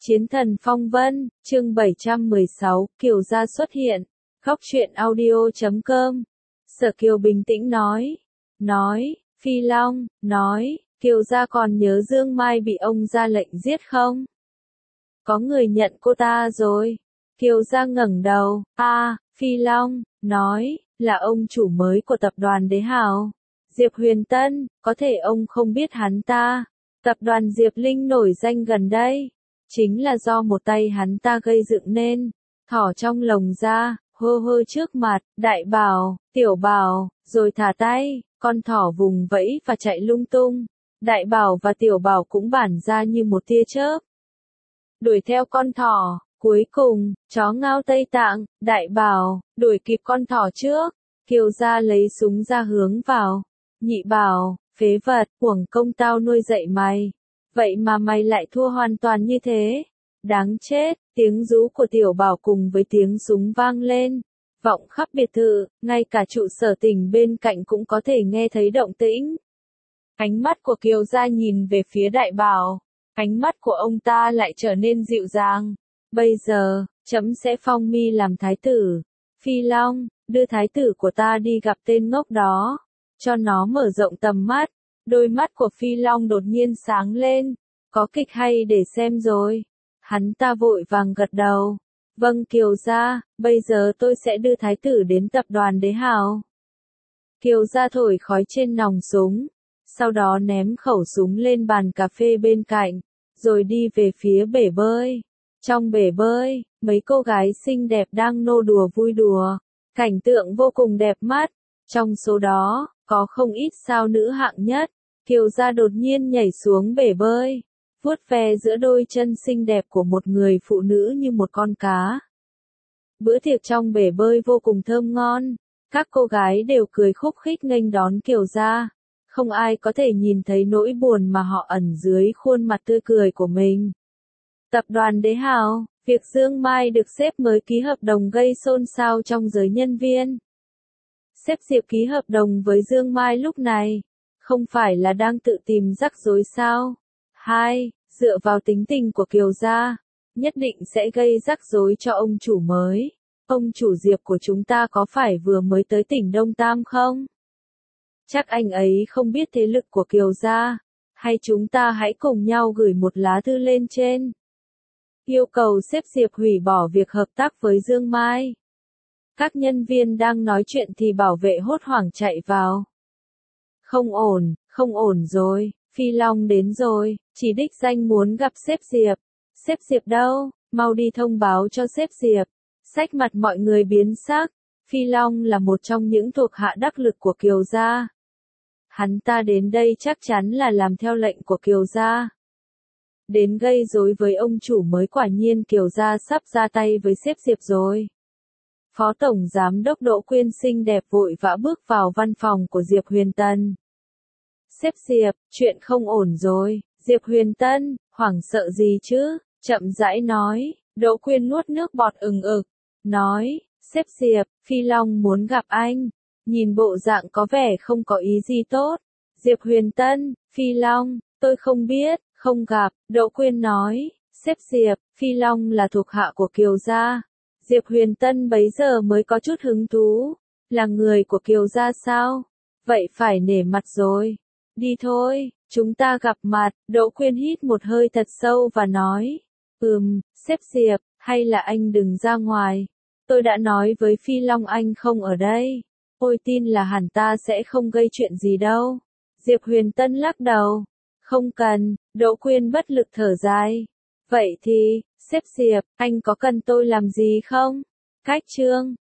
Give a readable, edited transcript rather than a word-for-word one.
Chiến thần phong vân, chương 716, Kiều gia xuất hiện. Góc truyện audio.com. Sở Kiều bình tĩnh nói, Phi Long, Kiều gia còn nhớ Dương Mai bị ông ra lệnh giết không? Có người nhận cô ta rồi. Kiều gia ngẩng đầu, Phi Long, nói, là ông chủ mới của tập đoàn Đế Hào. Diệp Huyền Tân, có thể ông không biết hắn ta. Tập đoàn Diệp Linh nổi danh gần đây. Chính là do một tay hắn ta gây dựng nên. Thỏ trong lồng ra, hơ trước mặt, đại bảo, tiểu bảo, rồi thả tay, con thỏ vùng vẫy và chạy lung tung. Đại bảo và tiểu bảo cũng bản ra như một tia chớp. Đuổi theo con thỏ, cuối cùng, chó ngao Tây Tạng, đại bảo, đuổi kịp con thỏ trước. Kiều gia lấy súng ra hướng vào. Nhị bảo, phế vật, uổng công tao nuôi dạy mày. Vậy mà mày lại thua hoàn toàn như thế. Đáng chết, tiếng rú của tiểu bảo cùng với tiếng súng vang lên. Vọng khắp biệt thự, ngay cả trụ sở tỉnh bên cạnh cũng có thể nghe thấy động tĩnh. Ánh mắt của Kiều gia nhìn về phía đại bảo. Ánh mắt của ông ta lại trở nên dịu dàng. Bây giờ, chấm sẽ phong mi làm thái tử. Phi Long, đưa thái tử của ta đi gặp tên ngốc đó. Cho nó mở rộng tầm mắt. Đôi mắt của Phi Long đột nhiên sáng lên. Có kịch hay để xem rồi. Hắn ta vội vàng gật đầu. Vâng Kiều gia, bây giờ tôi sẽ đưa thái tử đến tập đoàn Đế Hào. Kiều gia thổi khói trên nòng súng. Sau đó ném khẩu súng lên bàn cà phê bên cạnh. Rồi đi về phía bể bơi. Trong bể bơi, mấy cô gái xinh đẹp đang nô đùa vui đùa. Cảnh tượng vô cùng đẹp mắt. Trong số đó, có không ít sao nữ hạng nhất. Kiều gia đột nhiên nhảy xuống bể bơi, vuốt ve giữa đôi chân xinh đẹp của một người phụ nữ như một con cá. Bữa tiệc trong bể bơi vô cùng thơm ngon, các cô gái đều cười khúc khích nghênh đón Kiều gia. Không ai có thể nhìn thấy nỗi buồn mà họ ẩn dưới khuôn mặt tươi cười của mình. Tập đoàn Đế Hào, việc Dương Mai được sếp mới ký hợp đồng gây xôn xao trong giới nhân viên. Sếp Diệp ký hợp đồng với Dương Mai lúc này, không phải là đang tự tìm rắc rối sao? Dựa vào tính tình của Kiều gia, nhất định sẽ gây rắc rối cho ông chủ mới. Ông chủ Diệp của chúng ta có phải vừa mới tới tỉnh Đông Tam không? Chắc anh ấy không biết thế lực của Kiều gia, hay chúng ta hãy cùng nhau gửi một lá thư lên trên. Yêu cầu sếp Diệp hủy bỏ việc hợp tác với Dương Mai. Các nhân viên đang nói chuyện thì bảo vệ hốt hoảng chạy vào. Không ổn rồi, Phi Long đến rồi, chỉ đích danh muốn gặp sếp Diệp. Sếp Diệp đâu, mau đi thông báo cho sếp Diệp. Sắc mặt mọi người biến sắc, Phi Long là một trong những thuộc hạ đắc lực của Kiều gia. Hắn ta đến đây chắc chắn là làm theo lệnh của Kiều gia. Đến gây rối với ông chủ mới, quả nhiên Kiều gia sắp ra tay với sếp Diệp rồi. Phó Tổng Giám đốc Đỗ Quyên xinh đẹp vội vã bước vào văn phòng của Diệp Huyền Tân. Sếp Diệp, chuyện không ổn rồi. Diệp Huyền Tân, hoảng sợ gì chứ? Chậm rãi nói. Đỗ Quyên nuốt nước bọt ừng ực. Nói, sếp Diệp, Phi Long muốn gặp anh. Nhìn bộ dạng có vẻ không có ý gì tốt. Diệp Huyền Tân, Phi Long, tôi không biết, không gặp. Đỗ Quyên nói, sếp Diệp, Phi Long là thuộc hạ của Kiều gia. Diệp Huyền Tân bấy giờ mới có chút hứng thú. Là người của Kiều gia sao? Vậy phải nể mặt rồi. Đi thôi, chúng ta gặp mặt. Đỗ Quyên hít một hơi thật sâu và nói. Sếp Diệp, hay là anh đừng ra ngoài. Tôi đã nói với Phi Long anh không ở đây. Tôi tin là hẳn ta sẽ không gây chuyện gì đâu. Diệp Huyền Tân lắc đầu. Không cần, Đỗ Quyên bất lực thở dài. Vậy thì, sếp Diệp, anh có cần tôi làm gì không? Cách chương